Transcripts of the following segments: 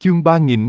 Chương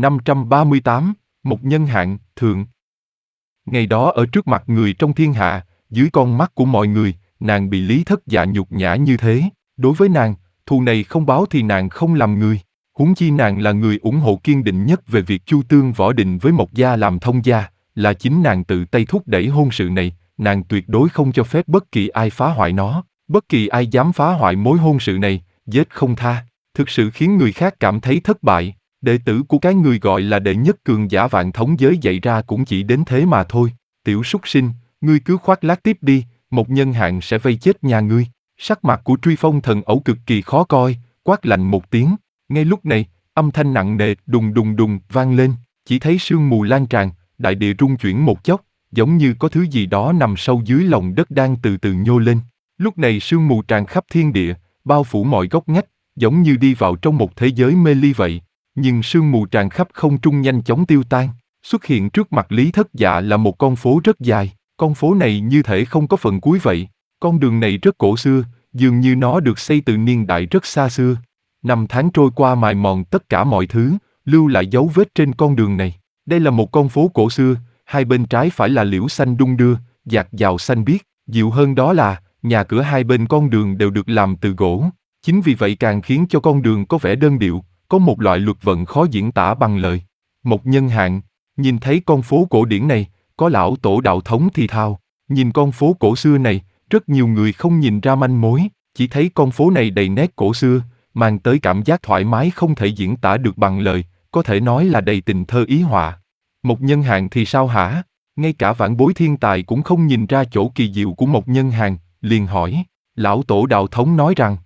3538, một nhân hạn, thượng. Ngày đó ở trước mặt người trong thiên hạ, dưới con mắt của mọi người, nàng bị Lý Thất Dạ nhục nhã như thế. Đối với nàng, thù này không báo thì nàng không làm người. Huống chi nàng là người ủng hộ kiên định nhất về việc Chu Tương Võ Định với Mộc Gia làm thông gia, là chính nàng tự tay thúc đẩy hôn sự này, nàng tuyệt đối không cho phép bất kỳ ai phá hoại nó, bất kỳ ai dám phá hoại mối hôn sự này, giết không tha. Thực sự khiến người khác cảm thấy thất bại. Đệ tử của cái người gọi là đệ nhất cường giả vạn thống giới dạy ra cũng chỉ đến thế mà thôi. Tiểu súc sinh, ngươi cứ khoác lác tiếp đi, một nhân hạn sẽ vây chết nhà ngươi. Sắc mặt của Truy Phong Thần Ẩu cực kỳ khó coi, quát lạnh một tiếng. Ngay lúc này, âm thanh nặng nề đùng đùng đùng vang lên, chỉ thấy sương mù lan tràn, đại địa rung chuyển một chốc, giống như có thứ gì đó nằm sâu dưới lòng đất đang từ từ nhô lên. Lúc này sương mù tràn khắp thiên địa, bao phủ mọi góc ngách, giống như đi vào trong một thế giới mê ly vậy. Nhưng sương mù tràn khắp không trung nhanh chóng tiêu tan. Xuất hiện trước mặt Lý Thất Dạ là một con phố rất dài. Con phố này như thể không có phần cuối vậy. Con đường này rất cổ xưa, dường như nó được xây từ niên đại rất xa xưa. Năm tháng trôi qua mài mòn tất cả mọi thứ, lưu lại dấu vết trên con đường này. Đây là một con phố cổ xưa, hai bên trái phải là liễu xanh đung đưa, dạt dào xanh biếc. Dịu hơn đó là, nhà cửa hai bên con đường đều được làm từ gỗ. Chính vì vậy càng khiến cho con đường có vẻ đơn điệu, có một loại luật vận khó diễn tả bằng lời. Một nhân hạn, nhìn thấy con phố cổ điển này, có lão tổ đạo thống thì thào. Nhìn con phố cổ xưa này, rất nhiều người không nhìn ra manh mối, chỉ thấy con phố này đầy nét cổ xưa, mang tới cảm giác thoải mái không thể diễn tả được bằng lời, có thể nói là đầy tình thơ ý họa. Một nhân hạn thì sao hả? Ngay cả vãn bối thiên tài cũng không nhìn ra chỗ kỳ diệu của một nhân hạn, liền hỏi. Lão tổ đạo thống nói rằng,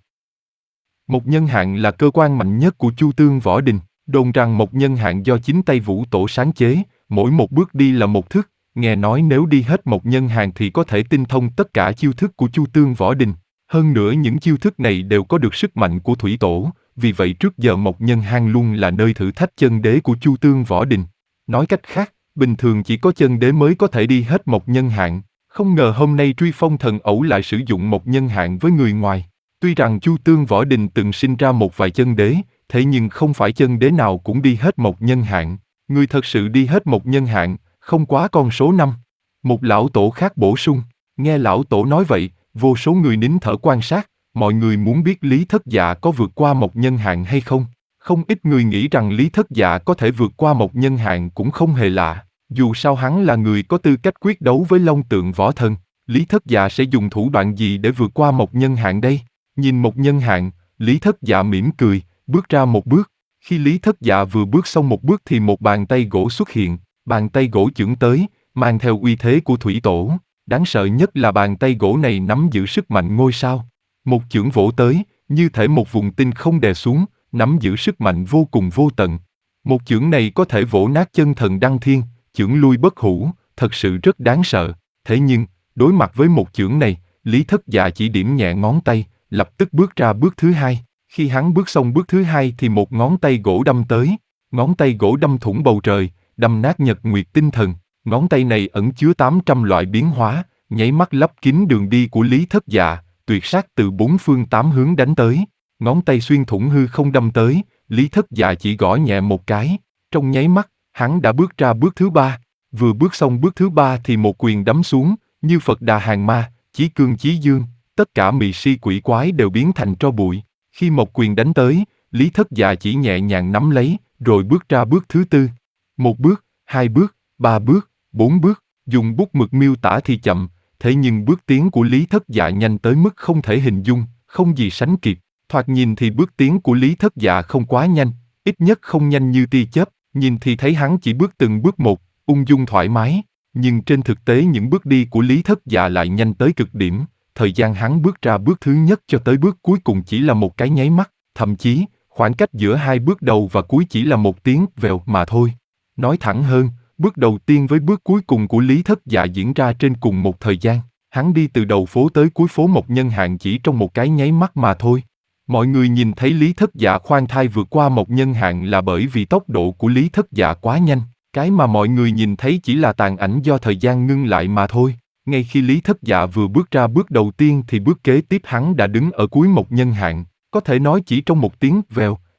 một nhân hạn là cơ quan mạnh nhất của Chu Tương Võ Đình, đồn rằng một nhân hạn do chính tay Vũ Tổ sáng chế, mỗi một bước đi là một thức, nghe nói nếu đi hết một nhân hạn thì có thể tinh thông tất cả chiêu thức của Chu Tương Võ Đình. Hơn nữa những chiêu thức này đều có được sức mạnh của Thủy Tổ, vì vậy trước giờ một nhân hạn luôn là nơi thử thách chân đế của Chu Tương Võ Đình. Nói cách khác, bình thường chỉ có chân đế mới có thể đi hết một nhân hạn, không ngờ hôm nay Truy Phong Thần Ẩu lại sử dụng một nhân hạn với người ngoài. Tuy rằng Chu Tương Võ Đình từng sinh ra một vài chân đế, thế nhưng không phải chân đế nào cũng đi hết một nhân hạn. Người thật sự đi hết một nhân hạn, không quá con số 5. Một lão tổ khác bổ sung, nghe lão tổ nói vậy, vô số người nín thở quan sát, mọi người muốn biết Lý Thất Dạ có vượt qua một nhân hạn hay không. Không ít người nghĩ rằng Lý Thất Dạ có thể vượt qua một nhân hạn cũng không hề lạ, dù sao hắn là người có tư cách quyết đấu với Long Tượng Võ Thần. Lý Thất Dạ sẽ dùng thủ đoạn gì để vượt qua một nhân hạn đây? Nhìn một nhân hạn, Lý Thất Dạ mỉm cười, bước ra một bước. Khi Lý Thất Dạ vừa bước xong một bước thì một bàn tay gỗ xuất hiện, bàn tay gỗ chưởng tới, mang theo uy thế của Thủy Tổ. Đáng sợ nhất là bàn tay gỗ này nắm giữ sức mạnh ngôi sao. Một chưởng vỗ tới, như thể một vùng tinh không đè xuống, nắm giữ sức mạnh vô cùng vô tận. Một chưởng này có thể vỗ nát chân thần đăng thiên, chưởng lui bất hủ, thật sự rất đáng sợ. Thế nhưng, đối mặt với một chưởng này, Lý Thất Dạ chỉ điểm nhẹ ngón tay, lập tức bước ra bước thứ hai. Khi hắn bước xong bước thứ hai thì một ngón tay gỗ đâm tới. Ngón tay gỗ đâm thủng bầu trời, đâm nát nhật nguyệt tinh thần. Ngón tay này ẩn chứa 800 loại biến hóa, nháy mắt lấp kín đường đi của Lý Thất Dạ, tuyệt sát từ 4 phương 8 hướng đánh tới. Ngón tay xuyên thủng hư không đâm tới, Lý Thất Dạ chỉ gõ nhẹ một cái. Trong nháy mắt, hắn đã bước ra bước thứ ba. Vừa bước xong bước thứ ba thì một quyền đấm xuống, như Phật Đà Hàng Ma, chí cương chí dương. Tất cả mị si quỷ quái đều biến thành tro bụi. Khi một quyền đánh tới, Lý Thất Dạ chỉ nhẹ nhàng nắm lấy, rồi bước ra bước thứ tư. Một bước, hai bước, ba bước, bốn bước, dùng bút mực miêu tả thì chậm, thế nhưng bước tiến của Lý Thất Dạ nhanh tới mức không thể hình dung, không gì sánh kịp. Thoạt nhìn thì bước tiến của Lý Thất Dạ không quá nhanh, ít nhất không nhanh như tia chớp, nhìn thì thấy hắn chỉ bước từng bước một, ung dung thoải mái. Nhưng trên thực tế những bước đi của Lý Thất Dạ lại nhanh tới cực điểm. Thời gian hắn bước ra bước thứ nhất cho tới bước cuối cùng chỉ là một cái nháy mắt, thậm chí, khoảng cách giữa hai bước đầu và cuối chỉ là một tiếng vèo mà thôi. Nói thẳng hơn, bước đầu tiên với bước cuối cùng của Lý Thất Dạ diễn ra trên cùng một thời gian. Hắn đi từ đầu phố tới cuối phố một nhân hạn chỉ trong một cái nháy mắt mà thôi. Mọi người nhìn thấy Lý Thất Dạ khoan thai vượt qua một nhân hạn là bởi vì tốc độ của Lý Thất Dạ quá nhanh. Cái mà mọi người nhìn thấy chỉ là tàn ảnh do thời gian ngưng lại mà thôi. Ngay khi Lý Thất Dạ vừa bước ra bước đầu tiên thì bước kế tiếp hắn đã đứng ở cuối một nhân hạn. Có thể nói chỉ trong một tiếng vèo,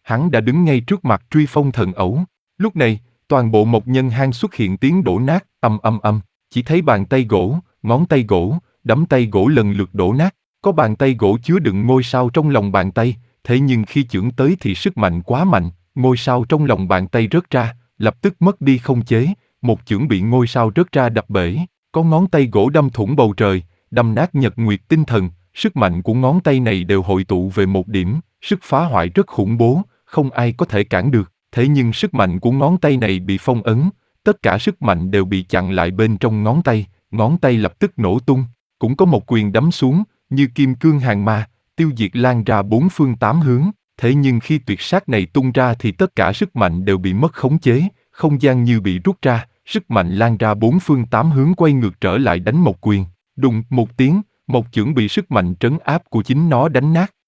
Hắn đã đứng ngay trước mặt truy phong thần ẩu. Lúc này, toàn bộ Mộc Nhân Hang xuất hiện tiếng đổ nát, ầm ầm ầm, chỉ thấy bàn tay gỗ, ngón tay gỗ, đấm tay gỗ lần lượt đổ nát. Có bàn tay gỗ chứa đựng ngôi sao trong lòng bàn tay, thế nhưng khi chưởng tới thì sức mạnh quá mạnh, ngôi sao trong lòng bàn tay rớt ra, lập tức mất đi không chế, một chưởng bị ngôi sao rớt ra đập bể. Có ngón tay gỗ đâm thủng bầu trời, đâm nát nhật nguyệt tinh thần, sức mạnh của ngón tay này đều hội tụ về một điểm, sức phá hoại rất khủng bố, không ai có thể cản được. Thế nhưng sức mạnh của ngón tay này bị phong ấn, tất cả sức mạnh đều bị chặn lại bên trong ngón tay lập tức nổ tung. Cũng có một quyền đấm xuống, như kim cương hàng ma, tiêu diệt lan ra bốn phương tám hướng. Thế nhưng khi tuyệt sát này tung ra thì tất cả sức mạnh đều bị mất khống chế, không gian như bị rút ra, sức mạnh lan ra bốn phương tám hướng quay ngược trở lại đánh một quyền. Đùng một tiếng, một chưởng bị sức mạnh trấn áp của chính nó đánh nát.